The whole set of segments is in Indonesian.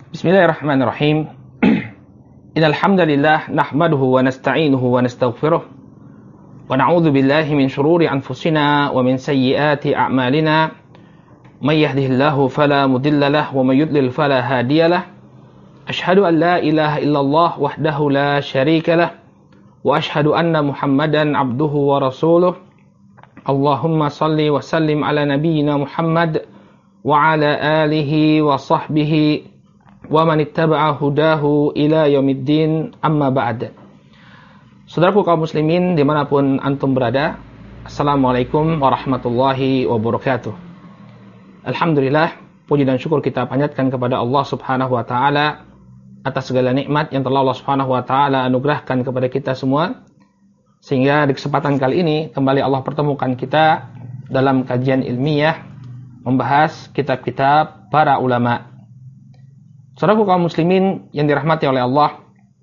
Bismillahirrahmanirrahim. Innal hamdalillah nahmaduhu wa nasta'inuhu wa nastaghfiruh wa na'udzu billahi min shururi anfusina wa min sayyiati a'malina. May yahdihillahu fala mudilla lahu wa may yudlil fala hadiyalah. Ashhadu an la ilaha illallah wahdahu la syarika lah wa ashhadu anna Muhammadan abduhu wa rasuluh. Allahumma salli wa sallim ala nabiyyina Muhammad wa ala alihi wa sahbihi wa man ittaba'a hudahu ila yaumiddin, amma ba'd. Saudaraku kaum muslimin dimanapun antum berada, Assalamualaikum warahmatullahi wabarakatuh. Alhamdulillah, puji dan syukur kita panjatkan kepada Allah subhanahu wa ta'ala atas segala nikmat yang telah Allah subhanahu wa ta'ala anugerahkan kepada kita semua, sehingga di kesempatan kali ini kembali Allah pertemukan kita dalam kajian ilmiah membahas kitab-kitab para ulama. Saudaraku kaum muslimin yang dirahmati oleh Allah,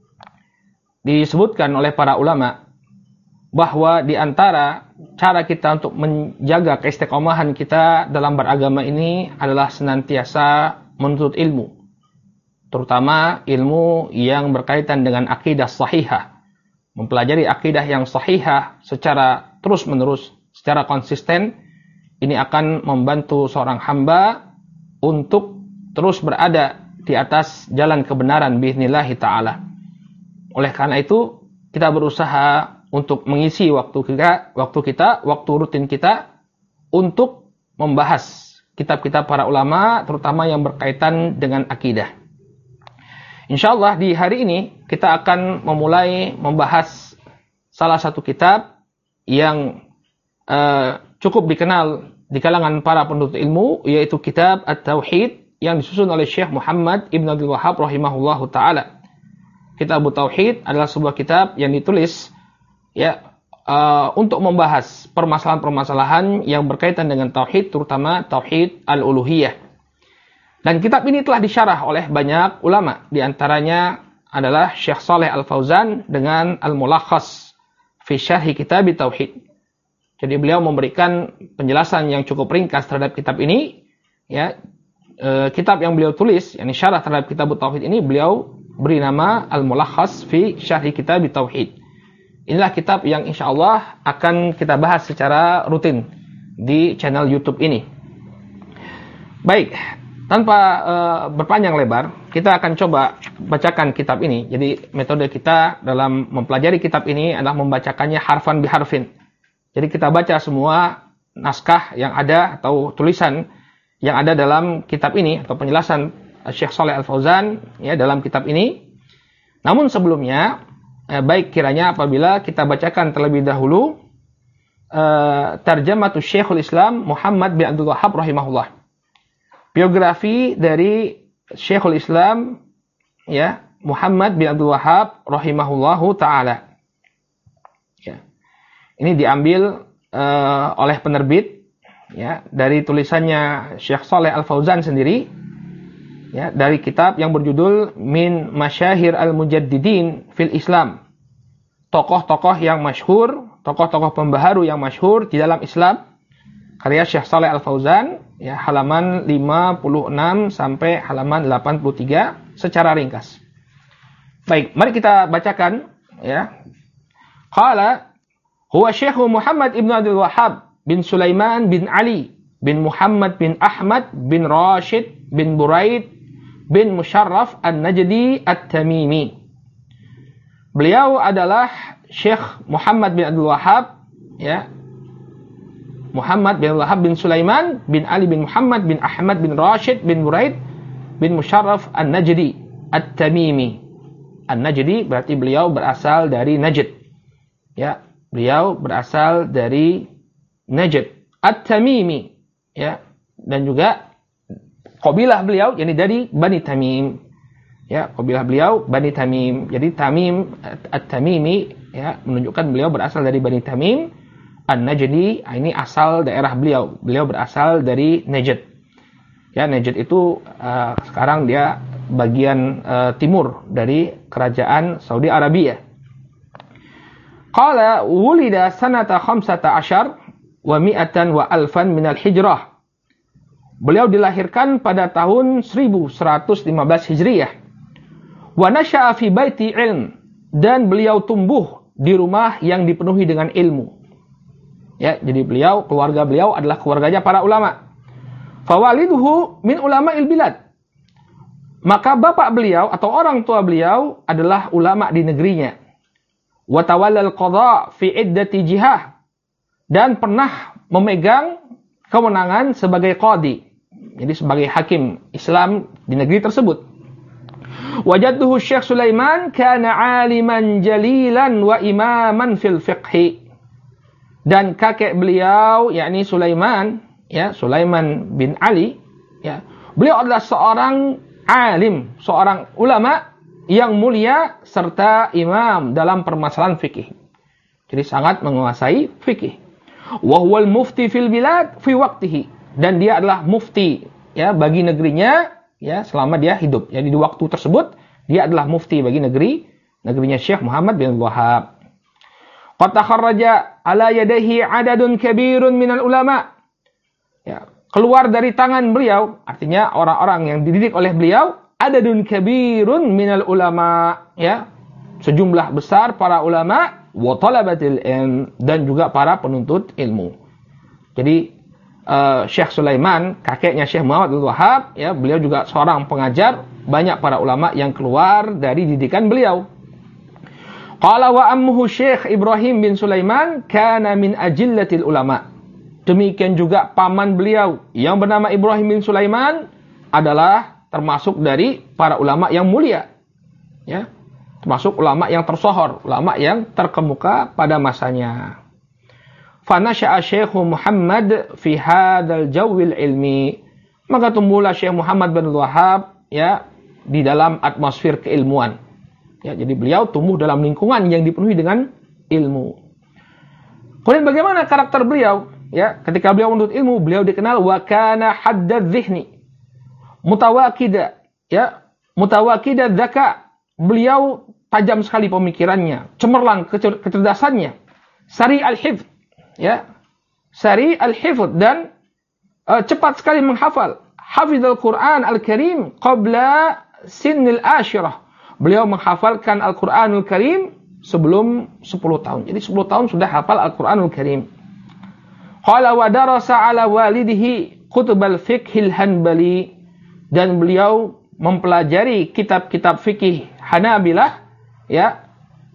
disebutkan oleh para ulama bahwa di antara cara kita untuk menjaga keistiqomahan kita dalam beragama ini adalah senantiasa menuntut ilmu, terutama ilmu yang berkaitan dengan akidah sahihah. Mempelajari akidah yang sahihah secara terus-menerus, secara konsisten, ini akan membantu seorang hamba untuk terus berada di atas jalan kebenaran biiznillahi ta'ala. Oleh karena itu, kita berusaha untuk mengisi waktu rutin kita untuk membahas kitab-kitab para ulama, terutama yang berkaitan dengan akidah. Insyaallah di hari ini kita akan memulai membahas salah satu kitab yang cukup dikenal di kalangan para penuntut ilmu, yaitu kitab At-Tauhid yang disusun oleh Syekh Muhammad Ibn Abdul Wahhab rahimahullahu ta'ala. Kitab Tauhid adalah sebuah kitab yang ditulis untuk membahas permasalahan-permasalahan yang berkaitan dengan tauhid, terutama tauhid al-uluhiyah. Dan kitab ini telah disyarah oleh banyak ulama, di antaranya adalah Syekh Shalih Al-Fauzan dengan Al-Mulakhas fi Syarhi Kitab Tauhid. Jadi beliau memberikan penjelasan yang cukup ringkas terhadap kitab ini, kitab yang beliau tulis, yakni syarah terhadap kitab Tauhid ini, beliau beri nama Al-Mulakhas fi Syarhi Kitab Tauhid. Inilah kitab yang insyaallah akan kita bahas secara rutin di channel YouTube ini. Baik, tanpa berpanjang lebar, kita akan coba bacakan kitab ini. Jadi metode kita dalam mempelajari kitab ini adalah membacakannya harfan biharfin. Jadi kita baca semua naskah yang ada atau tulisan yang ada dalam kitab ini atau penjelasan Syekh Shalih Al-Fauzan dalam kitab ini. Namun sebelumnya, baik kiranya apabila kita bacakan terlebih dahulu Tarjamatus Syekhul Islam Muhammad bin Abdul Wahhab rahimahullah. Biografi dari Syekhul Islam Muhammad bin Abdul Wahhab rahimahullahu taala. Ini diambil oleh penerbit dari tulisannya Syekh Shalih Al-Fauzan sendiri, dari kitab yang berjudul Min Masyahir Al-Mujaddidin fil Islam. Tokoh-tokoh yang masyhur, tokoh-tokoh pembaharu yang masyhur di dalam Islam, karya Syekh Shalih Al-Fauzan, halaman 56 sampai halaman 83 secara ringkas. Baik, mari kita bacakan Qala huwa Syekh Muhammad ibn Abdul Wahhab bin Sulaiman bin Ali bin Muhammad bin Ahmad bin Rashid bin Buraid bin Musharraf An-Najdi At-Tamimi. Beliau adalah Syekh Muhammad bin Abdul Wahhab, Muhammad bin Abdul Wahhab bin Sulaiman bin Ali bin Muhammad bin Ahmad bin Rashid bin Buraid bin Musharraf An-Najdi At-Tamimi. An-Najdi berarti beliau berasal dari Najd. Beliau berasal dari Najd. At-Tamimi, dan juga kabilah beliau dari Bani Tamim. Kabilah beliau Bani Tamim. Jadi Tamim At-Tamimi menunjukkan beliau berasal dari Bani Tamim. An-Najdi ini asal daerah beliau. Beliau berasal dari Najd. Najd itu sekarang dia bagian timur dari kerajaan Saudi Arabia. Qala wulida sanata 15 wa mi'atan wa alfan minal hijrah. Beliau dilahirkan pada tahun 1115 Hijriah. Wa nasya'a fi baiti ilm, dan beliau tumbuh di rumah yang dipenuhi dengan ilmu. Ya, jadi keluarga beliau adalah keluarganya para ulama. Fawaliduhu min ulama'il bilad. Maka bapak beliau atau orang tua beliau adalah ulama di negerinya. Wa tawallal qadha fi iddati jihah, dan pernah memegang kewenangan sebagai qadi, jadi sebagai hakim Islam di negeri tersebut. Wajadtuhu Syekh Sulaiman kana aliman jalilan wa imaman fil fiqhi. Dan kakek beliau yakni Sulaiman, ya, Sulaiman bin Ali, ya, beliau adalah seorang alim, seorang ulama yang mulia serta imam dalam permasalahan fikih. Jadi sangat menguasai fikih. Wa huwal mufti fil bilad fi waqtihi, dan dia adalah mufti, ya, bagi negerinya, ya, selama dia hidup. Jadi di waktu tersebut dia adalah mufti bagi negerinya Syekh Muhammad bin Wahab. Qad takharraja ala yadayhi adadun kabirun minal ulama. Ya, keluar dari tangan beliau, artinya orang-orang yang dididik oleh beliau, adadun kabirun minal ulama, ya, sejumlah besar para ulama, wa talabatil ilm, dan juga para penuntut ilmu. Jadi Syekh Sulaiman, kakeknya Syekh Muhammad bin Wahab, ya, beliau juga seorang pengajar, banyak para ulama yang keluar dari didikan beliau. Qala wa ammuhu Syekh Ibrahim bin Sulaiman kana min ajillatil ulama. Demikian juga paman beliau yang bernama Ibrahim bin Sulaiman adalah termasuk dari para ulama yang mulia, ya, termasuk ulama yang tersohor, ulama yang terkemuka pada masanya. Fa nasha'a Syekh Muhammad fi hadzal jawil ilmi. Maka tumbuhlah Syekh Muhammad bin Wahab, ya, di dalam atmosfer keilmuan. Ya, jadi beliau tumbuh dalam lingkungan yang dipenuhi dengan ilmu. Kemudian bagaimana karakter beliau? Ya, ketika beliau menuntut ilmu, beliau dikenal wa kana haddadz zihni, mutawakida, ya, mutawakida dzaka. Beliau tajam sekali pemikirannya, cemerlang kecerdasannya, sari al-hifz, ya, sari al-hifz, dan cepat sekali menghafal. Hafizal Quran al-Karim qabla sinnil ashirah. Beliau menghafalkan Al-Quranul Karim sebelum 10 tahun. Jadi 10 tahun sudah hafal Al-Quranul Karim. Qala wa darasa ala walidihi kutubal fiqhil hanbali. Dan beliau mempelajari kitab-kitab fikih Hanabilah, ya,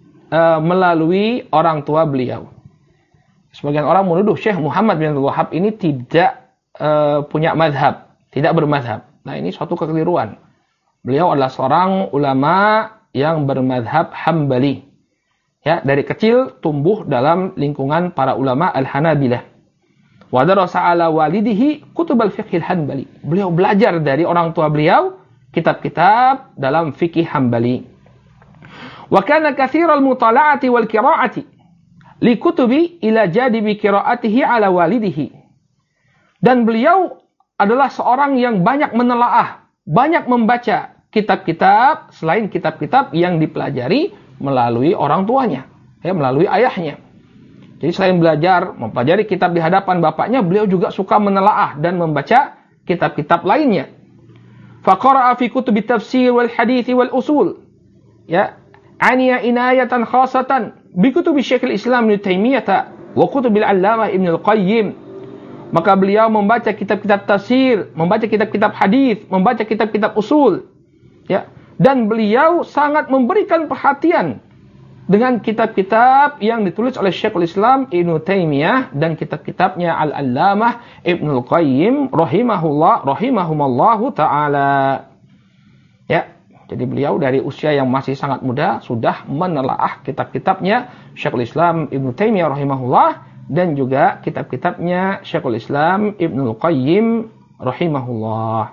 melalui orang tua beliau. Sebagian orang menuduh Syekh Muhammad bin Wahab ini tidak punya madhab, tidak bermadhab. Nah, ini suatu kekeliruan. Beliau adalah seorang ulama yang bermadhab Hambali. Ya, dari kecil tumbuh dalam lingkungan para ulama Al-Hanabilah. Wa darasa ala walidihi kutubal fiqhil Hanbali. Beliau belajar dari orang tua beliau kitab-kitab dalam fikih Hambali. Wa kana katsiral mutala'ati wal qira'ati li kutubi ila jadibi qira'atihi ala walidihi. Dan beliau adalah seorang yang banyak menelaah, banyak membaca kitab-kitab selain kitab-kitab yang dipelajari melalui orang tuanya, ya, melalui ayahnya. Jadi selain belajar, mempelajari kitab di hadapan bapaknya, beliau juga suka menelaah dan membaca kitab-kitab lainnya. Faqara'a fi kutubi tafsir wal hadits wal usul. Ya, aniya inayatan khasatan bi kutubi Syekhul Islam Ibnu Taimiyah wa kutubil Allamah Ibnu Al-Qayyim. Maka beliau membaca kitab-kitab tafsir, membaca kitab-kitab hadis, membaca kitab-kitab usul, ya. Dan beliau sangat memberikan perhatian dengan kitab-kitab yang ditulis oleh Syekhul Islam Ibnu Taimiyah dan kitab-kitabnya Al-Allamah Ibnu Al-Qayyim rahimahumallahu taala. Ya, jadi beliau dari usia yang masih sangat muda sudah menelaah kitab-kitabnya Syekhul Islam Ibnu Taimiyah rahimahullah dan juga kitab-kitabnya Syekhul Islam Ibnu Al-Qayyim rahimahullah.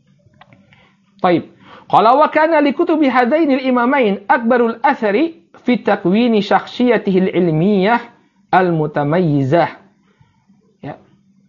Baik. Qala wa kana li kutubi hadaini al-imamain akbarul athari fi takwini syakhsiyatihi al-ilmiyah al-mutamayyizah. Ya.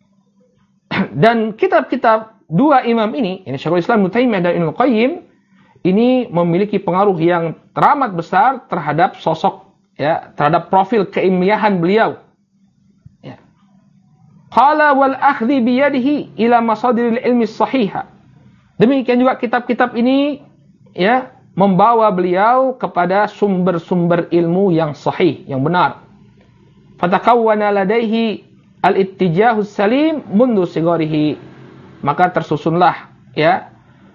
Dan kitab-kitab dua imam ini Syekhul Islam Ibnu Taimiyah dan Ibnu Al-Qayyim, ini memiliki pengaruh yang teramat besar terhadap sosok, ya, terhadap profil keilmiahan beliau. Qala wal akhdhi bi yadihi ila masadiril ilmi sahihah. Demikian juga kitab-kitab ini ya membawa beliau kepada sumber-sumber ilmu yang sahih, yang benar. Fatakawwana ladaihi al-ittijahus salim mundu sigarihi. Maka tersusunlah ya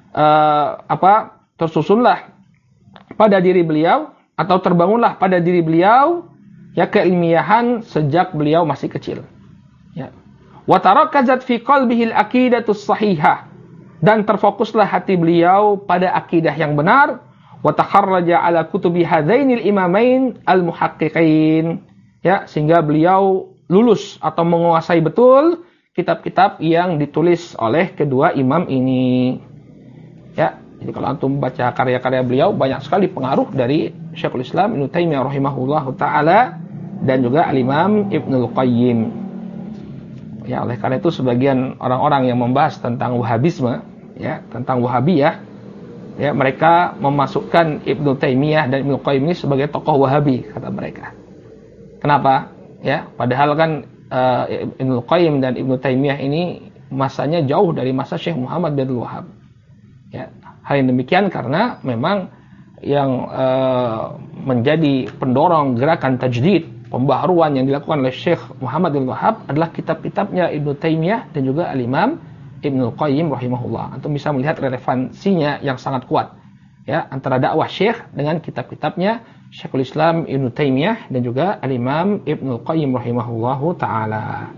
tersusunlah pada diri beliau atau terbangunlah pada diri beliau ya keilmiahan sejak beliau masih kecil. Ya. Wa tarakazat fi qalbihi al-aqidatus sahihah, dan terfokuslah hati beliau pada akidah yang benar. Wa takharraja ala kutubi hadainil imamain al-muhaqqiqin, ya, sehingga beliau lulus atau menguasai betul kitab-kitab yang ditulis oleh kedua imam ini. Ya, jadi kalau antum baca karya-karya beliau banyak sekali pengaruh dari Syekhul Islam Ibnu Taimiyah rahimahullahu taala dan juga Al-Imam Ibnul Qayyim. Ya, oleh karena itu sebagian orang-orang yang membahas tentang Wahabisme, ya, tentang Wahabiyah, ya, mereka memasukkan Ibnu Taimiyah dan Ibnu Qayyim ini sebagai tokoh Wahabi, kata mereka. Kenapa? Ya, padahal kan Ibnu Qayyim dan Ibnu Taimiyah ini masanya jauh dari masa Syekh Muhammad bin Wahab. Ya, hal yang demikian karena memang yang menjadi pendorong gerakan tajdid, pembaharuan yang dilakukan oleh Syekh Muhammad bin Wahab adalah kitab-kitabnya Ibnu Taimiyah dan juga Al-Imam Ibnul Qayyim rahimahullah. Antum bisa melihat relevansinya yang sangat kuat, ya, antara dakwah Syekh dengan kitab-kitabnya Syekhul Islam Ibnu Taimiyah dan juga Al-Imam Ibnul Qayyim rahimahullahu taala.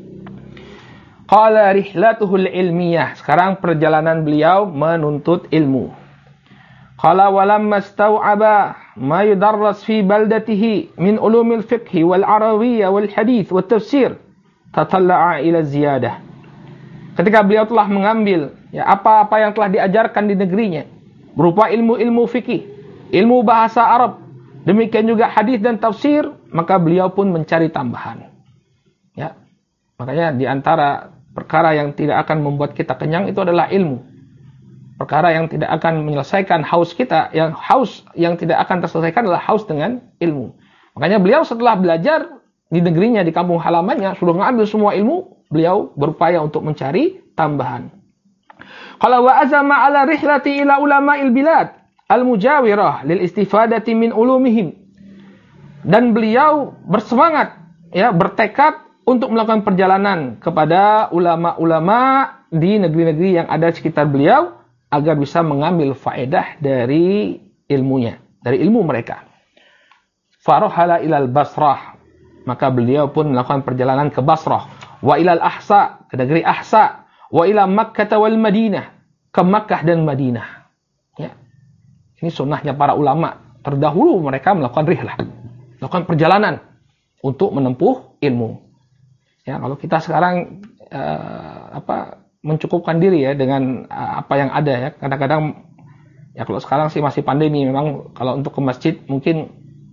Qala rihlatuhul ilmiyah. Sekarang perjalanan beliau menuntut ilmu. Qala walamma stau'aba ma yudarras fi baldatihi min ulumil fiqh wal arabiyyah wal hadith wat tafsir tatalla'a ila ziyadah. Ketika beliau telah mengambil ya apa-apa yang telah diajarkan di negerinya berupa ilmu-ilmu fikih, ilmu bahasa Arab, demikian juga hadis dan tafsir, maka beliau pun mencari tambahan. Ya. Makanya di antara perkara yang tidak akan membuat kita kenyang itu adalah ilmu. Perkara yang tidak akan menyelesaikan haus kita, yang tidak akan terselesaikan adalah haus dengan ilmu. Makanya beliau setelah belajar di negerinya, di kampung halamannya, sudah mengambil semua ilmu, beliau berupaya untuk mencari tambahan. Qala wa azama ala rihlati ila ulama'il bilad al-mujawirah lil istifadati min ulumihim. Dan beliau bersemangat, ya, bertekad untuk melakukan perjalanan kepada ulama-ulama di negeri-negeri yang ada di sekitar beliau agar bisa mengambil faedah dari ilmunya, dari ilmu mereka. Farohala ilal Basrah, maka beliau pun melakukan perjalanan ke Basrah, wa ilal Ahsa, ke negeri Ahsa, wa ila Makkah wal Madinah, ke Makkah dan Madinah. Ya. Ini sunnahnya para ulama terdahulu, mereka melakukan rihlah, melakukan perjalanan untuk menempuh ilmu. Ya, kalau kita sekarang mencukupkan diri ya dengan apa yang ada ya. Kadang-kadang ya kalau sekarang sih masih pandemi, memang kalau untuk ke masjid mungkin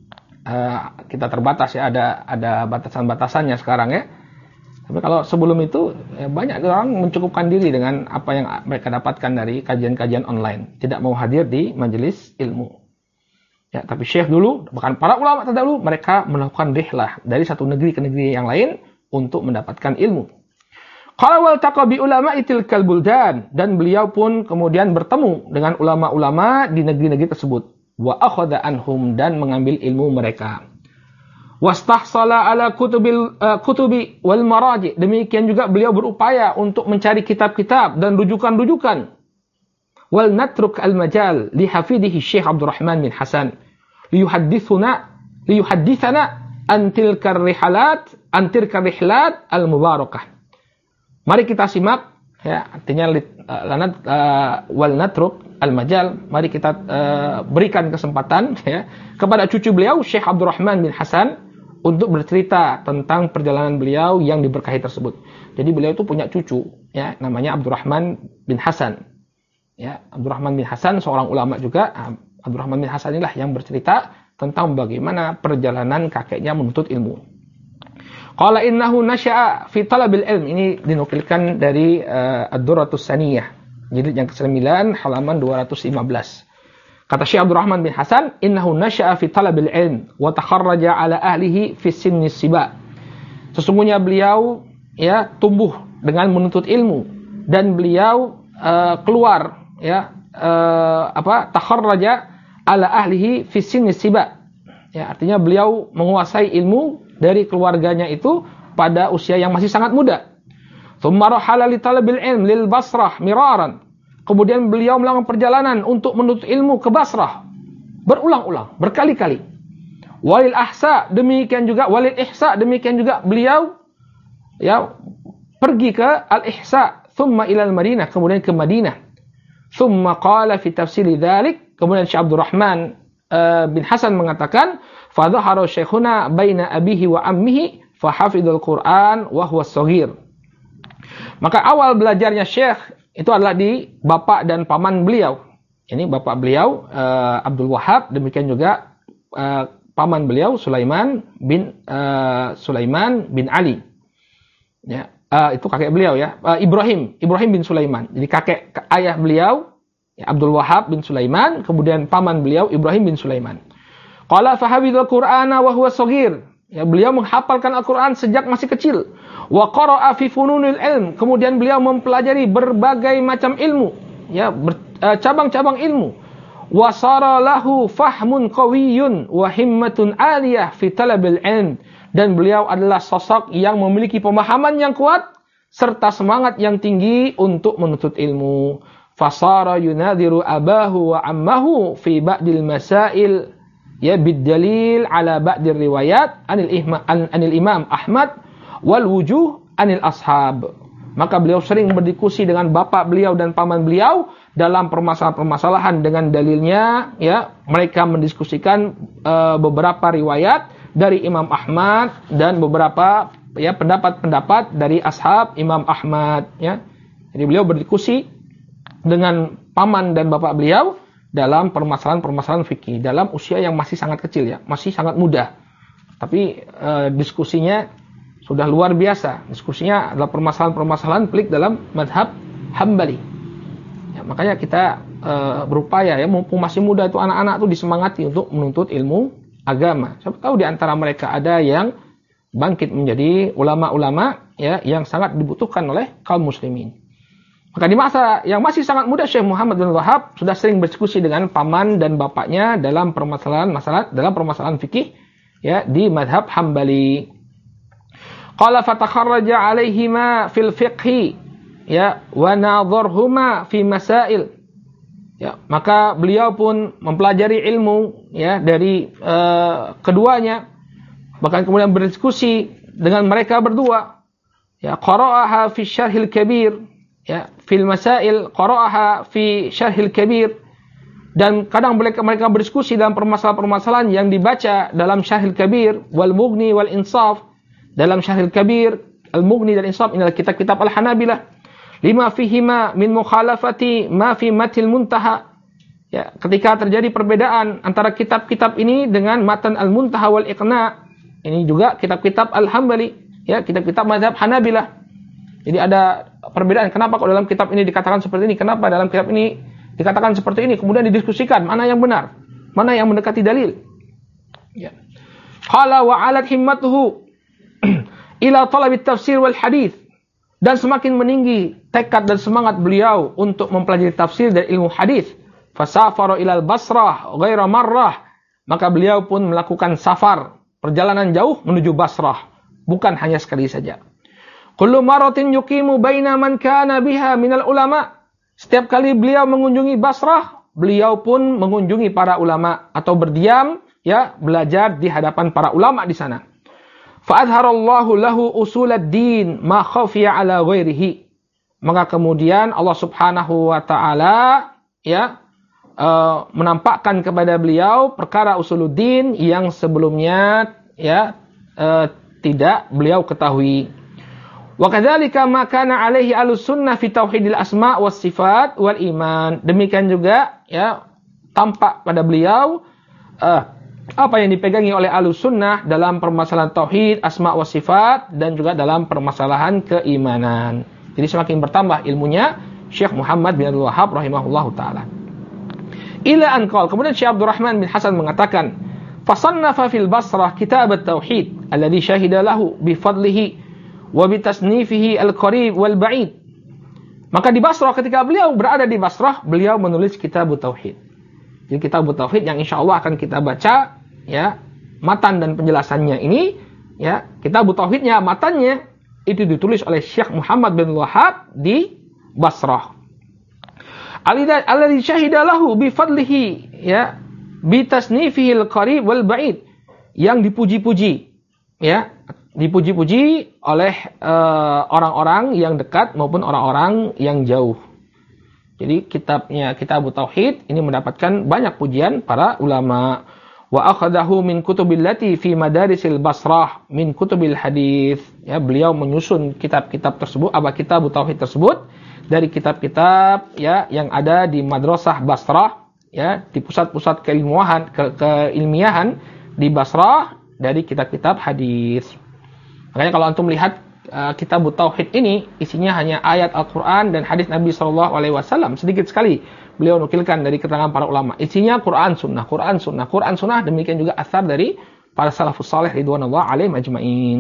kita terbatas ya, ada batasan-batasannya sekarang ya. Tapi kalau sebelum itu ya, banyak orang mencukupkan diri dengan apa yang mereka dapatkan dari kajian-kajian online, tidak mau hadir di majelis ilmu. Ya, tapi Syekh dulu, bahkan para ulama terdahulu, mereka melakukan rihlah dari satu negeri ke negeri yang lain untuk mendapatkan ilmu. Qala wal taqa bi ulama'i tilkal buldan, dan beliau pun kemudian bertemu dengan ulama-ulama di negeri-negeri tersebut. Wa akhadha anhum, dan mengambil ilmu mereka. Wastahsala ala kutubi wal maraji, demikian juga beliau berupaya untuk mencari kitab-kitab dan rujukan-rujukan. Wal natruk al majal li hafidhihi Syekh Abdurrahman bin Hasan liyuhaddithana an tilkar rihlat al-mubarakah. Mari kita simak, ya, artinya wal natruk al-majal, mari kita berikan kesempatan ya kepada cucu beliau Syekh Abdurrahman bin Hasan untuk bercerita tentang perjalanan beliau yang diberkahi tersebut. Jadi beliau itu punya cucu ya, namanya Abdurrahman bin Hasan. Ya, Abdurrahman bin Hasan seorang ulama juga. Abdurrahman bin Hasan inilah yang bercerita tentang bagaimana perjalanan kakeknya menuntut ilmu. Qala innahu nasya'a fi talabil ilm. Ini dinukilkan dari Ad-Durratus Saniyah, jilid yang ke-9 halaman 215. Kata Syekh Abdurrahman bin Hasan, innahu nasya'a fi talabil ilm wa takharraja ala ahlihi fi sinni siba. Sesungguhnya beliau ya tumbuh dengan menuntut ilmu, dan beliau keluar ya takharraja ala ahlihi fi sinni siba. Ya, artinya beliau menguasai ilmu dari keluarganya itu pada usia yang masih sangat muda. Tsumma rahala li talabil ilm lil Basrah miraran. Kemudian beliau melakukan perjalanan untuk menuntut ilmu ke Basrah berulang-ulang, berkali-kali. Walil ihsa, demikian juga beliau ya pergi ke al-ihsa, thumma ila al-Madinah, kemudian ke Madinah. Thumma qala fi tafsiri dzalik, kemudian Syekh Abdurrahman bin Hasan mengatakan, fa dhahara syekhuna baina abihi wa ammihi fa hafidhul Qur'an wa huwa shaghir. Maka awal belajarnya Syekh itu adalah di bapak dan paman beliau. Ini bapak beliau Abdul Wahab, demikian juga paman beliau Sulaiman bin Ali. Ya, itu kakek beliau ya. Ibrahim bin Sulaiman. Jadi kakek ayah beliau ya, Abdul Wahab bin Sulaiman, kemudian paman beliau Ibrahim bin Sulaiman. Qala fa hafidhal Qur'ana wa huwa shaghir. Ya, beliau menghafalkan Al-Qur'an sejak masih kecil. Wa qara'a fi fununil ilm. Kemudian beliau mempelajari berbagai macam ilmu, ya, cabang-cabang ilmu. Wa sara lahu fahmun qawiyyun wa himmatun 'aliyah fi talabil ilm. Dan beliau adalah sosok yang memiliki pemahaman yang kuat serta semangat yang tinggi untuk menuntut ilmu. Fasara yunadiru abahu wa ammahu fi ba'dil masail, ya, bid-dalil ala ba'dir riwayat anil Imam Ahmad wal wujuh anil ashab. Maka beliau sering berdiskusi dengan bapak beliau dan paman beliau dalam permasalahan-permasalahan dengan dalilnya, ya. Mereka mendiskusikan beberapa riwayat dari Imam Ahmad dan beberapa ya pendapat-pendapat dari ashab Imam Ahmad, ya. Jadi beliau berdiskusi dengan paman dan bapak beliau dalam permasalahan-permasalahan fikih dalam usia yang masih sangat kecil, ya, masih sangat muda. Tapi diskusinya sudah luar biasa. Diskusinya adalah permasalahan-permasalahan pelik dalam madhab Hambali. Ya, makanya kita berupaya, ya, mumpung masih muda itu anak-anak itu disemangati untuk menuntut ilmu agama. Siapa tahu di antara mereka ada yang bangkit menjadi ulama-ulama, ya, yang sangat dibutuhkan oleh kaum muslimin. Maka di masa yang masih sangat muda, Syekh Muhammad bin Wahab sudah sering berdiskusi dengan paman dan bapaknya dalam permasalahan fikih, ya, di madhab Hambali. Qala fatakharraja alaihima fil fiqhi, ya, wa nadharhuma fi masail. Ya, maka beliau pun mempelajari ilmu, ya, dari keduanya, bahkan kemudian berdiskusi dengan mereka berdua. Ya, qara'aha fi syarhil kabir, ya, fil masail qara'aha fi syarhil kabir. Dan kadang mereka berdiskusi dalam permasalahan-permasalahan yang dibaca dalam syarhil kabir wal mughni wal insaf. Dalam Syarhil Kabir, Al-Mughni dan Insaf, inilah kitab-kitab Al-Hanabilah. Lima fihima min mukhalafati ma fi matil muntaha. Ya, ketika terjadi perbedaan antara kitab-kitab ini dengan matan Al-Muntaha wal Iqna, ini juga kitab-kitab Al-Hambali, ya, kitab-kitab mazhab Hanabilah. Jadi ada perbedaan, kenapa kok dalam kitab ini dikatakan seperti ini, kenapa dalam kitab ini dikatakan seperti ini, kemudian didiskusikan mana yang benar, mana yang mendekati dalil. Ya. Qala wa 'alat himmatuhu ila talabit tafsir wal hadith, dan semakin meninggi tekad dan semangat beliau untuk mempelajari tafsir dan ilmu hadis. Fasafara ilal Basrah ghaira marrah, maka beliau pun melakukan safar, perjalanan jauh menuju Basrah, bukan hanya sekali saja. Kullu maratin yuqimu baina man kana biha minal ulama, setiap kali beliau mengunjungi Basrah, beliau pun mengunjungi para ulama atau berdiam, ya, belajar di hadapan para ulama di sana. Fa'adharallahu lahu usulad din ma khafiya ala ghairihi, maka kemudian Allah Subhanahu wa taala, ya, menampakkan kepada beliau perkara usuluddin yang sebelumnya, ya, tidak beliau ketahui. Wa kadzalika ma kana alaihi ahlus-sunnah fi tauhidil asma' was sifat wal iman, demikian juga, ya, tampak pada beliau apa yang dipegangi oleh Ahlussunnah dalam permasalahan tauhid, asma wa sifat, dan juga dalam permasalahan keimanan. Jadi semakin bertambah ilmunya Syekh Muhammad bin Abdul Wahhab rahimahullahu taala. Ila an qala, kemudian Syekh Abdurrahman bin Hasan mengatakan, fasannafa fil Basrah kitab at-tauhid alladhi syahida lahu bi fadlihi wa bi tasnifihi al-qarib wal ba'id. Maka di Basrah, ketika beliau berada di Basrah, beliau menulis Kitab Tauhid. Jadi Kitab Tauhid yang insyaallah akan kita baca, ya, matan dan penjelasannya ini, ya, Kitab Tauhidnya, matannya itu ditulis oleh Syekh Muhammad bin Wahhab di Basrah. Alladzi syahida lahu bi fadlihi, ya, bi tasnifihi al-qarib wal ba'id, yang dipuji-puji, ya, dipuji-puji oleh orang-orang yang dekat maupun orang-orang yang jauh. Jadi kitabnya Kitab Tauhid ini mendapatkan banyak pujian para ulama. Wa akhadahu min kutubillati fi madarisil Basrah min kutubil hadis. Ya, beliau menyusun kitab-kitab tersebut, Kitab Tauhid tersebut dari kitab-kitab, ya, yang ada di madrasah Basrah, ya, di pusat-pusat keilmiahan di Basrah, dari kitab-kitab hadis. Makanya kalau antum lihat Kitab Tauhid ini isinya hanya ayat Al-Qur'an dan hadis Nabi SAW, sedikit sekali beliau nukilkan dari keterangan para ulama. Isinya Quran Sunnah, Quran Sunnah, Quran Sunnah, demikian juga athar dari para salafus saleh ridwanullah alaihim ajma'in.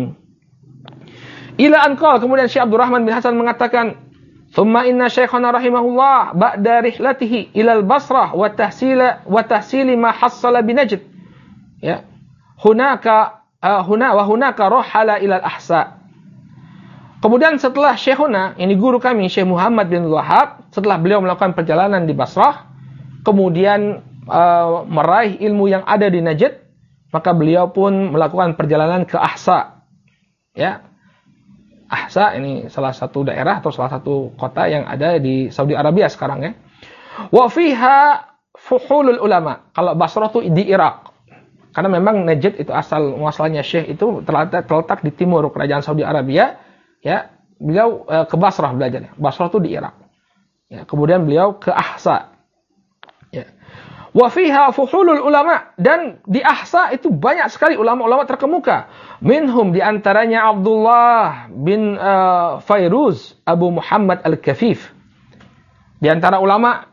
Ila an qala, kemudian Syekh Abdul Rahman bin Hasan mengatakan, "Tsumma inna syekhana rahimahullah ba'da rihlatihi ila al-Basrah wa tahsili ma hassala bi Najd." Ya. Hunaka rohala ila al-ahsa. Kemudian setelah Syekhuna, ini guru kami Syekh Muhammad bin Wahhab, setelah beliau melakukan perjalanan di Basrah, kemudian meraih ilmu yang ada di Najd, maka beliau pun melakukan perjalanan ke Ahsa. Ya. Ahsa ini salah satu daerah atau salah satu kota yang ada di Saudi Arabia sekarang, ya. Wa fiha fuhulul ulama. Kalau Basrah itu di Irak. Karena memang Najd itu muasalnya Syekh itu terletak di timur kerajaan Saudi Arabia, ya. Beliau ke Basrah belajarnya. Basrah itu di Irak. Ya, kemudian beliau ke Ahsa. Ya. Wa fiha fuhulul ulama, dan di Ahsa itu banyak sekali ulama-ulama terkemuka. Minhum di antaranya Abdullah bin Fairuz Abu Muhammad Al-Kafif. Di antara ulama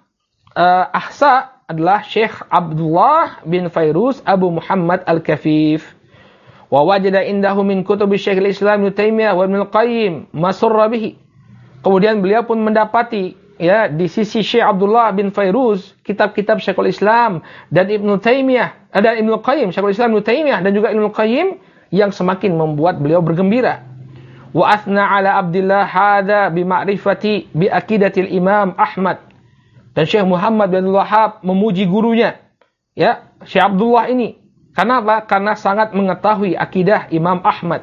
Ahsa adalah Syekh Abdullah bin Fairuz Abu Muhammad Al-Kafif. Wa wajada indahu min kutubi Syekhul Islam Ibnu Taimiyah wa Ibnu Qayyim ma surra bihi. Kemudian beliau pun mendapati, ya, di sisi Syekh Abdullah bin Fairuz kitab-kitab Syekhul Islam dan Ibnu Taimiyah, dan Ibnu Qayyim, Syekhul Islam Ibnu Taimiyah dan juga Ibnu Qayyim, yang semakin membuat beliau bergembira. Wa athna ala Abdullah hadza bi ma'rifati bi aqidatil Imam Ahmad. Dan Syekh Muhammad bin Wahhab memuji gurunya, ya, Syekh Abdullah ini. Karena apa? Karena sangat mengetahui akidah Imam Ahmad.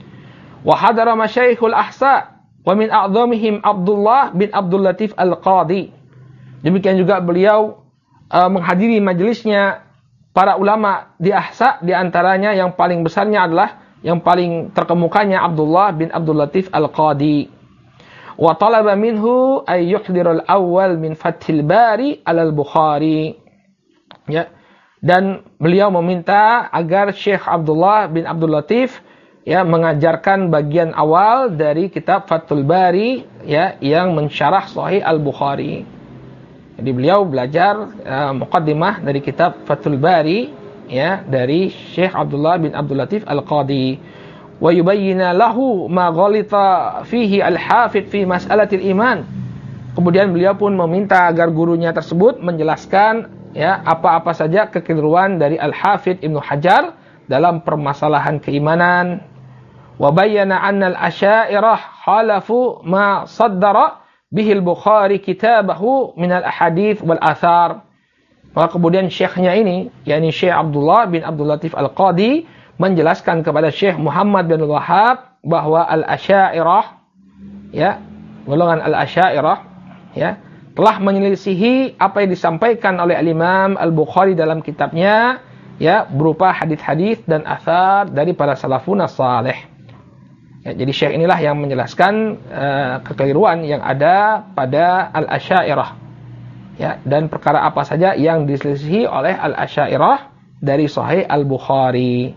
Wa hadara masyaikhul Ahsa wa min a'dhamihim Abdullah bin Abdul Latif Al-Qadi. Demikian juga beliau menghadiri majelisnya para ulama di Ahsa, di antaranya yang paling besarnya adalah, yang paling terkemukanya Abdullah bin Abdul Latif Al-Qadi. Wa talaba minhu ay yuhdirul awal min Fathil Bari alal Bukhari. Ya. Dan beliau meminta agar Syekh Abdullah bin Abdul Latif, ya, mengajarkan bagian awal dari kitab Fathul Bari, ya, yang mensyarah Sahih Al-Bukhari. Jadi beliau belajar muqaddimah dari kitab Fathul Bari, ya, dari Syekh Abdullah bin Abdul Latif Al-Qadi. Wa yubayyina lahu ma ghalita fihi al-hafidh fi mas'alatil iman. Kemudian beliau pun meminta agar gurunya tersebut menjelaskan, ya, apa-apa saja kekeliruan dari Al-Hafidh Ibnu Hajar dalam permasalahan keimanan. Wa bayyana anna al-asy'ariyah khalafu ma saddara bihi al-Bukhari kitabahu min al-ahadits wal athar. Maka kemudian syekhnya ini, yakni Syekh Abdullah bin Abdul Latif Al-Qadi, menjelaskan kepada Syekh Muhammad bin Wahhab bahwa al-asy'ariyah, ya, golongan al-asy'ariyah, ya, telah menyelisihi apa yang disampaikan oleh Al-Imam Al-Bukhari dalam kitabnya, ya, berupa hadis-hadis dan athar dari para salafun as-salih. Ya, jadi Syekh inilah yang menjelaskan kekeliruan yang ada pada al-asy'ariyah, ya, dan perkara apa saja yang diselisihi oleh al-asy'ariyah dari Sahih Al-Bukhari.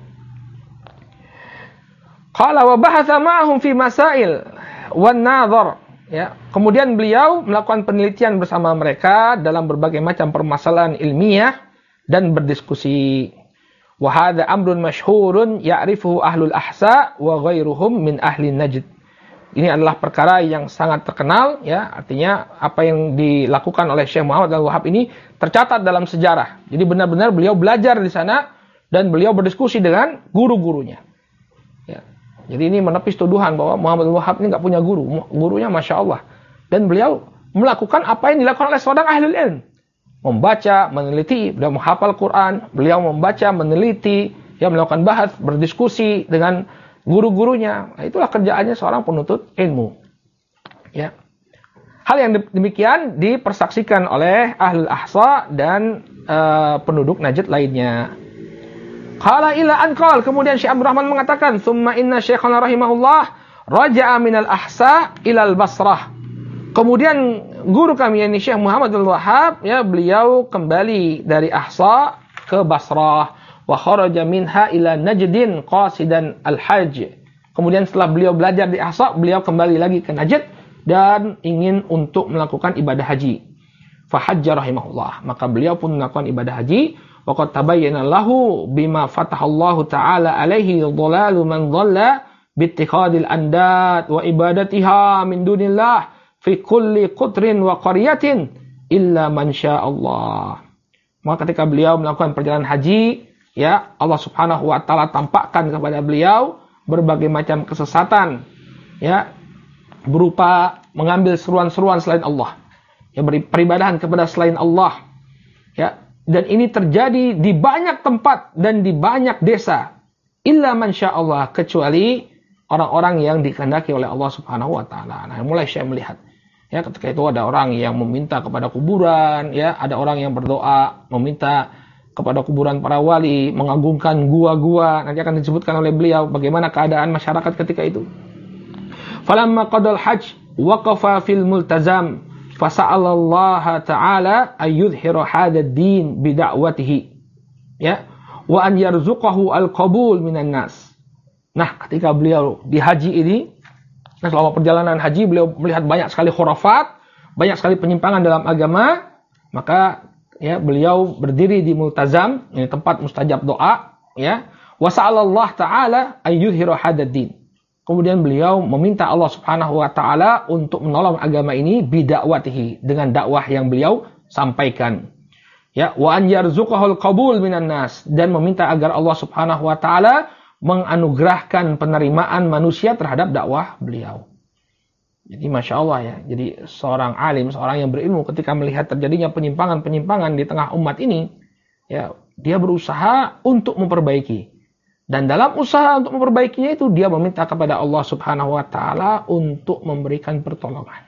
Qala wa bahatha ma'ahum fi masail wan nadhar. Ya, kemudian beliau melakukan penelitian bersama mereka dalam berbagai macam permasalahan ilmiah dan berdiskusi. Wa hadha amrun masyhurun ya'rifuhu ahlul ahsa wa ghairuhum min ahli Najd. Ini adalah perkara yang sangat terkenal, ya. Artinya apa yang dilakukan oleh Syekh Muhammad Abdul Wahhab ini tercatat dalam sejarah. Jadi benar-benar beliau belajar di sana dan beliau berdiskusi dengan guru-gurunya. Ya. Jadi ini menepis tuduhan bahwa Muhammad Abdul Wahhab ini nggak punya guru. Gurunya Masya Allah. Dan beliau melakukan apa yang dilakukan oleh seorang ahli ilmu. Membaca, meneliti, beliau menghafal Quran, beliau membaca, meneliti, ya, melakukan bahas, berdiskusi dengan guru-gurunya. Nah, itulah kerjaannya seorang penuntut ilmu. Ya. Hal yang demikian dipersaksikan oleh Ahlul Ahsa dan penduduk Najd lainnya. Qala ila an qala, kemudian Syekh Abdul Rahman mengatakan, "Tsumma inna Syekhana rahimahullah raja'a minal Ahsa ilal Basrah." Kemudian guru kami yakni Syekh Muhammad Abdul Wahhab, ya, beliau kembali dari Ahsa ke Basrah. Wa kharaja minha ila Najdin qasidan al-hajj. Kemudian setelah beliau belajar di Ahsa, beliau kembali lagi ke Najd dan ingin untuk melakukan ibadah haji. Fa hajja rahimahullah, maka beliau pun melakukan ibadah haji. Wa qad tabayyana lahu bima fatahallahu ta'ala alaihi dhalalu man dhalla bi ittikhadil andad wa ibadatiha min dunillah fi kulli qutrin wa qaryatin illa man syaa Allah. Maka ketika beliau melakukan perjalanan haji, ya, Allah Subhanahu wa taala tampakkan kepada beliau berbagai macam kesesatan, ya, berupa mengambil seruan-seruan selain Allah, ya, beri peribadahan kepada selain Allah, ya, dan ini terjadi di banyak tempat dan di banyak desa, illa man syaa Allah, kecuali orang-orang yang dikehendaki oleh Allah Subhanahu wa taala. Nah, mulai saya melihat, ya, ketika itu ada orang yang meminta kepada kuburan, ya, ada orang yang berdoa meminta kepada kuburan para wali, mengagungkan gua-gua. Nanti akan disebutkan oleh beliau bagaimana keadaan masyarakat ketika itu. Falamma qadal hajj waqafa fil multazam fasa'alallaha ta'ala ayyudhhira hadad din bida'watihi, ya, wa an yarzuqahu al-qabul minan nas. Nah, ketika beliau di haji ini, nah, selama perjalanan haji beliau melihat banyak sekali khurafat, banyak sekali penyimpangan dalam agama, maka, ya, beliau berdiri di multazam, ini tempat mustajab doa, ya, wa sa'alallah ta'ala ayyudhhira hadad din. Kemudian beliau meminta Allah Subhanahu wa taala untuk menolong agama ini bidakwatihi, dengan dakwah yang beliau sampaikan. Ya, wa an yarzuqahul qabul minan nas, dan meminta agar Allah Subhanahu wa taala menganugerahkan penerimaan manusia terhadap dakwah beliau. Jadi Masya Allah, ya. Jadi seorang alim, seorang yang berilmu ketika melihat terjadinya penyimpangan-penyimpangan di tengah umat ini, ya, dia berusaha untuk memperbaiki. Dan dalam usaha untuk memperbaikinya itu dia meminta kepada Allah Subhanahu wa taala untuk memberikan pertolongan.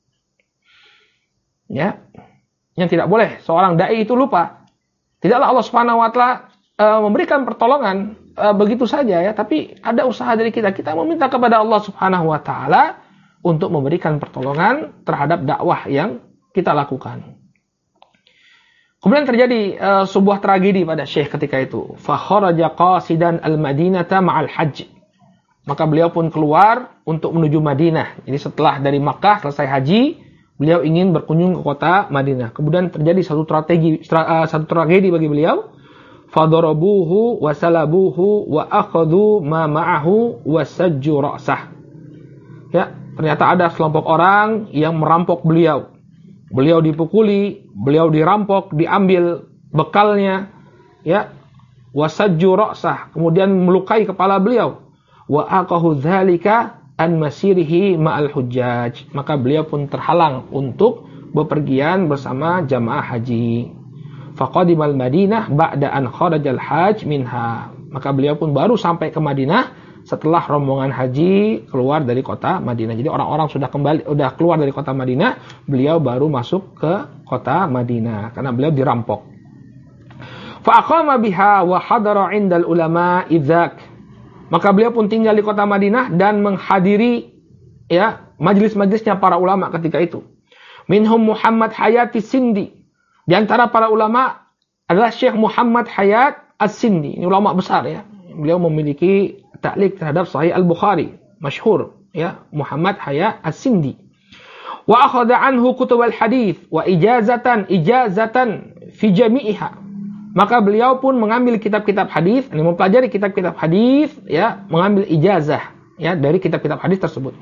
Ya. Yang tidak boleh seorang dai itu lupa. Tidaklah Allah Subhanahu wa taala memberikan pertolongan begitu saja, ya, tapi ada usaha dari kita. Kita meminta kepada Allah Subhanahu wa taala untuk memberikan pertolongan terhadap dakwah yang kita lakukan. Kemudian terjadi sebuah tragedi pada Syekh ketika itu. Fa kharaja qasidan al-Madinata ma'al hajj. Maka beliau pun keluar untuk menuju Madinah. Jadi setelah dari Makkah selesai haji, beliau ingin berkunjung ke kota Madinah. Kemudian terjadi satu tragedi bagi beliau. Fadarabuhu wa salabuhu wa akhadhu ma ma'ahu wa sajju ra'sah. Ya, ternyata ada sekelompok orang yang merampok beliau. Beliau dipukuli, beliau dirampok, diambil bekalnya, ya, wasajju ra'sah, kemudian melukai kepala beliau. Wa aqahu dzalika an masirihi ma'al hujjaj. Maka beliau pun terhalang untuk bepergian bersama jamaah haji. Faqadimal Madinah ba'da an kharajal hajj minha. Maka beliau pun baru sampai ke Madinah setelah rombongan haji keluar dari kota Madinah. Jadi orang-orang sudah keluar dari kota Madinah, beliau baru masuk ke kota Madinah karena beliau dirampok. Fa aqama biha wa hadara 'indal ulama idzak. Maka beliau pun tinggal di kota Madinah dan menghadiri, ya, majelis-majelisnya para ulama ketika itu. Minhum Muhammad Hayati Sindi. Di antara para ulama adalah Syekh Muhammad Hayat As-Sindi. Ini ulama besar, ya. Beliau memiliki ta'liq terhadap Sahih Al-Bukhari, masyhur, ya, Muhammad Hayat As-Sindi. Wa akhadha anhu kutub al-hadits wa ijazatan fi jami'iha. Maka beliau pun mengambil kitab-kitab hadis, mempelajari kitab-kitab hadis, ya, mengambil ijazah, ya, dari kitab-kitab hadis tersebut.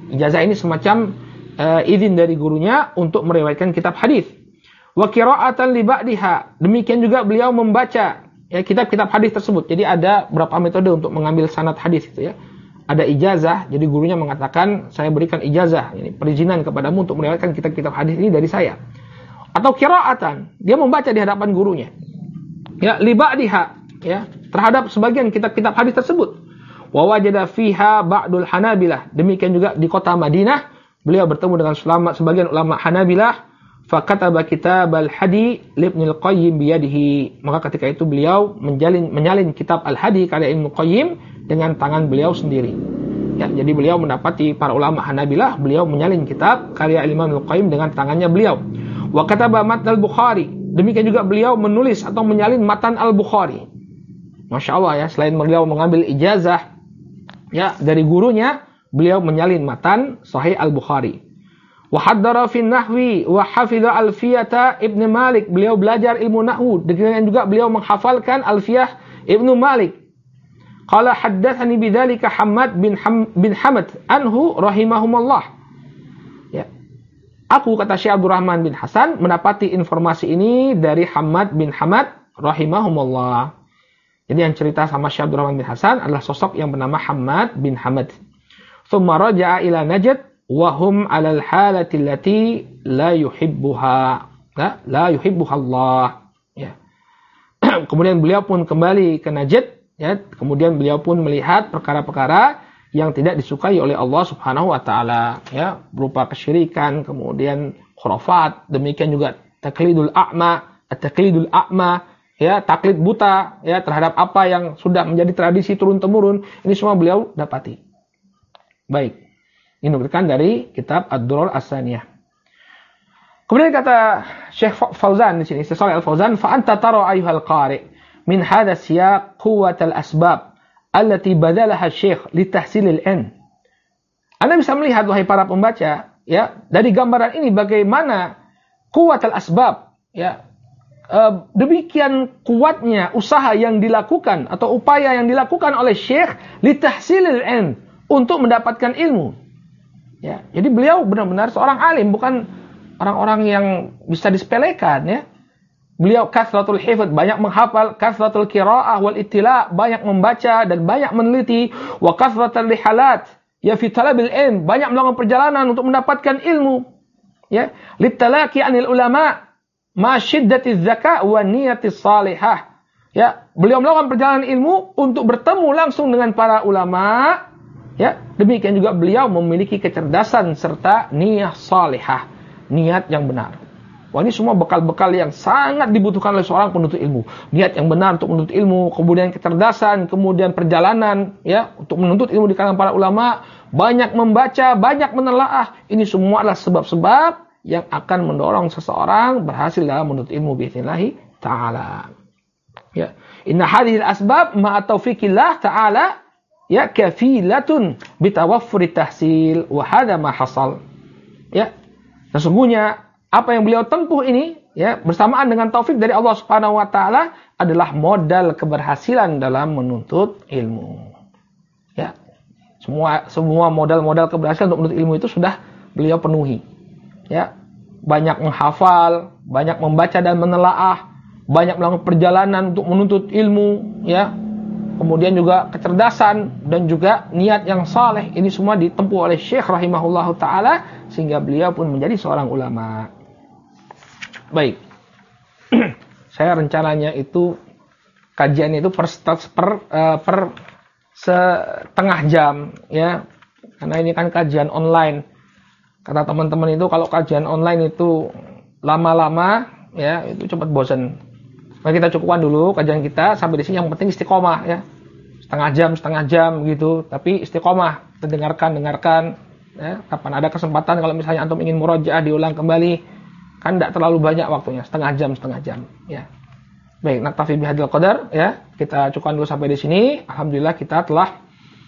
Ijazah ini semacam izin dari gurunya untuk meriwayatkan kitab hadis. Wa qira'atan li ba'diha. Demikian juga beliau membaca ya kitab-kitab hadis tersebut. Jadi ada beberapa metode untuk mengambil sanad hadis itu ya. Ada ijazah, jadi gurunya mengatakan saya berikan ijazah, ini perizinan kepadamu untuk meriwayatkan kitab-kitab hadis ini dari saya. Atau qira'atan, dia membaca di hadapan gurunya. Ya, li ba'diha, ya, terhadap sebagian kitab-kitab hadis tersebut. Wa wajada fiha ba'dul Hanabilah. Demikian juga di kota Madinah, beliau bertemu dengan sebagian ulama Hanabilah. Fakataba kitab al-hadi libnil qayyim biyadihi. Maka ketika itu beliau menyalin kitab al-hadi karya Ibnu Qayyim dengan tangan beliau sendiri. Ya, jadi beliau mendapati para ulama Hanabilah, beliau menyalin kitab karya Imam Ibnu Qayyim dengan tangannya beliau. Wa kataba matn al-Bukhari. Demikian juga beliau menulis atau menyalin matan al-Bukhari. Masya Allah ya, selain beliau mengambil ijazah ya dari gurunya, beliau menyalin matan Sahih al-Bukhari. Wa haddara fi nahwi wa hafidha alfiyata Ibnu Malik. Beliau belajar ilmu nahwu, dengan juga beliau menghafalkan alfiyah Ibnu Malik. Qala haddatsani bidzalika Hammad bin Hamad anhu rahimahumullah. Ya. Aku kata Syekh Abdul Rahman bin Hasan mendapati informasi ini dari Hammad bin Hamad rahimahumullah. Jadi yang cerita sama Syekh Abdul Rahman bin Hasan adalah sosok yang bernama Hammad bin Hamad. Tsumma raja'a ila Najd wahum alal halati allati la yuhibbuha la yuhibbuha Allah ya. Kemudian beliau pun kembali ke Najd ya, kemudian beliau pun melihat perkara-perkara yang tidak disukai oleh Allah Subhanahu wa taala ya, berupa kesyirikan, kemudian khurafat, demikian juga taklidul a'ma ya, taklid buta ya terhadap apa yang sudah menjadi tradisi turun temurun. Ini semua beliau dapati. Baik. Ini dinukilkan dari kitab Ad-Durar As-Saniyah. Kemudian kata Syekh Fauzan di sini, Syekh Shalih Al-Fauzan, fa anta tara ayyuhal qari min hadha siyaq quwwatal asbab allati badalaha Syekh li tahsilil ilm. Anda bisa melihat wahai para pembaca ya, dari gambaran ini bagaimana quwwatal asbab ya, demikian kuatnya usaha yang dilakukan atau upaya yang dilakukan oleh Syekh li tahsilil ilm, untuk mendapatkan ilmu. Ya, jadi beliau benar-benar seorang alim, bukan orang-orang yang bisa disepelekan ya. Beliau kasratul hifdz, banyak menghafal, kasratul qiraah wal ittila, banyak membaca dan banyak meneliti, wa kasratul rihalat, ya fi talabil ilm, banyak melakukan perjalanan untuk mendapatkan ilmu. Ya, litalaqi anil ulama ma syiddatiz zaka wa niyatis salihah. Ya, beliau melakukan perjalanan ilmu untuk bertemu langsung dengan para ulama. Ya, demikian juga beliau memiliki kecerdasan serta niat salihah, niat yang benar. Wah, ini semua bekal-bekal yang sangat dibutuhkan oleh seorang penuntut ilmu. Niat yang benar untuk menuntut ilmu, kemudian kecerdasan, kemudian perjalanan ya untuk menuntut ilmu di kalangan para ulama, banyak membaca, banyak menelaah. Ini semua adalah sebab-sebab yang akan mendorong seseorang berhasil dalam menuntut ilmu bi'idznillah ta'ala. Ya, inna hadhil asbab ma'a taufiqillah ta'ala ya kafilatun bitawaffuri tahsil wa hadha ma hasal. Ya, sesungguhnya apa yang beliau tempuh ini ya bersamaan dengan taufik dari Allah Subhanahu wa taala adalah modal keberhasilan dalam menuntut ilmu. Ya. Semua modal-modal keberhasilan untuk menuntut ilmu itu sudah beliau penuhi. Ya. Banyak menghafal, banyak membaca dan menelaah, banyak melakukan perjalanan untuk menuntut ilmu ya. Kemudian juga kecerdasan dan juga niat yang saleh, ini semua ditempuh oleh Syekh rahimahullahu taala sehingga beliau pun menjadi seorang ulama. Baik. Saya rencananya itu kajian itu per setengah jam ya. Karena ini kan kajian online. Kata teman-teman itu kalau kajian online itu lama-lama ya, itu cepat bosan. Mari kita cukupkan dulu kajian kita sampai di sini. Yang penting istiqomah ya. Setengah jam gitu. Tapi istiqomah. Kita dengarkan ya. Kapan ada kesempatan kalau misalnya antum ingin murojaah diulang kembali, kan tidak terlalu banyak waktunya, setengah jam ya. Baik, naktafi bihadzal qadar ya. Kita cukupkan dulu sampai di sini. Alhamdulillah kita telah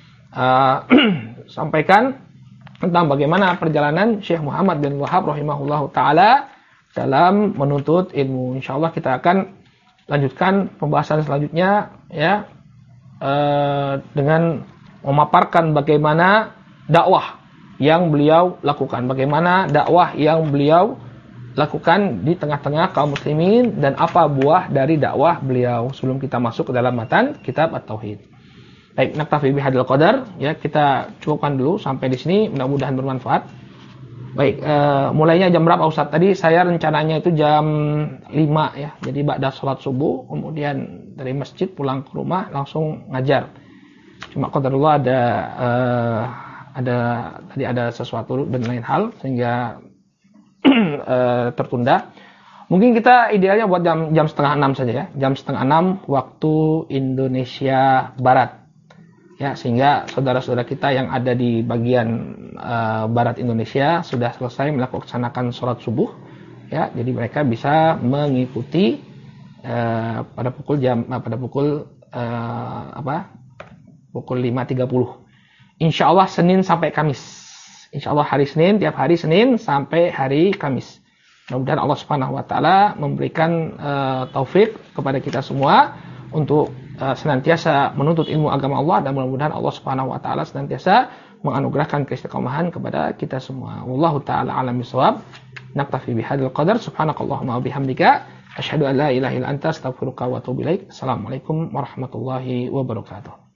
sampaikan tentang bagaimana perjalanan Syekh Muhammad bin Wahab rahimahullahu taala dalam menuntut ilmu. Insyaallah kita akan lanjutkan pembahasan selanjutnya ya, dengan memaparkan bagaimana dakwah yang beliau lakukan, bagaimana dakwah yang beliau lakukan di tengah-tengah kaum muslimin, dan apa buah dari dakwah beliau, sebelum kita masuk ke dalam matan kitab At-Tauhid. Baik, naktafi bihadzal qadar, ya, kita cukupkan dulu sampai di sini, mudah-mudahan bermanfaat. Baik, mulainya jam berapa Ustaz? Tadi saya rencananya itu jam 5 ya. Jadi ba'da sholat subuh, kemudian dari masjid pulang ke rumah langsung ngajar. Cuma qadarullah tadi ada sesuatu dan lain hal sehingga tertunda. Mungkin kita idealnya buat jam setengah 6 saja ya. Jam setengah 6 waktu Indonesia Barat. Ya, sehingga saudara-saudara kita yang ada di bagian barat Indonesia sudah selesai melaksanakan sholat subuh, ya, jadi mereka bisa mengikuti pada pukul 5.30. Insya Allah Senin sampai Kamis. Insya Allah hari Senin, tiap hari Senin sampai hari Kamis. Mudah-mudahan Allah Subhanahu Wa Taala memberikan taufik kepada kita semua untuk senantiasa menuntut ilmu agama Allah, dan mudah-mudahan Allah Subhanahu Wa Taala senantiasa menganugerahkan keistiqomahan kepada kita semua. Wallahu taala a'lam bishawab. Naktafi bihadzal qadar. Subhanakallahumma wa bihamdika asyhadu an la ilaha illa anta astaghfiruka wa atubu ilaik. Assalamualaikum warahmatullahi wabarakatuh.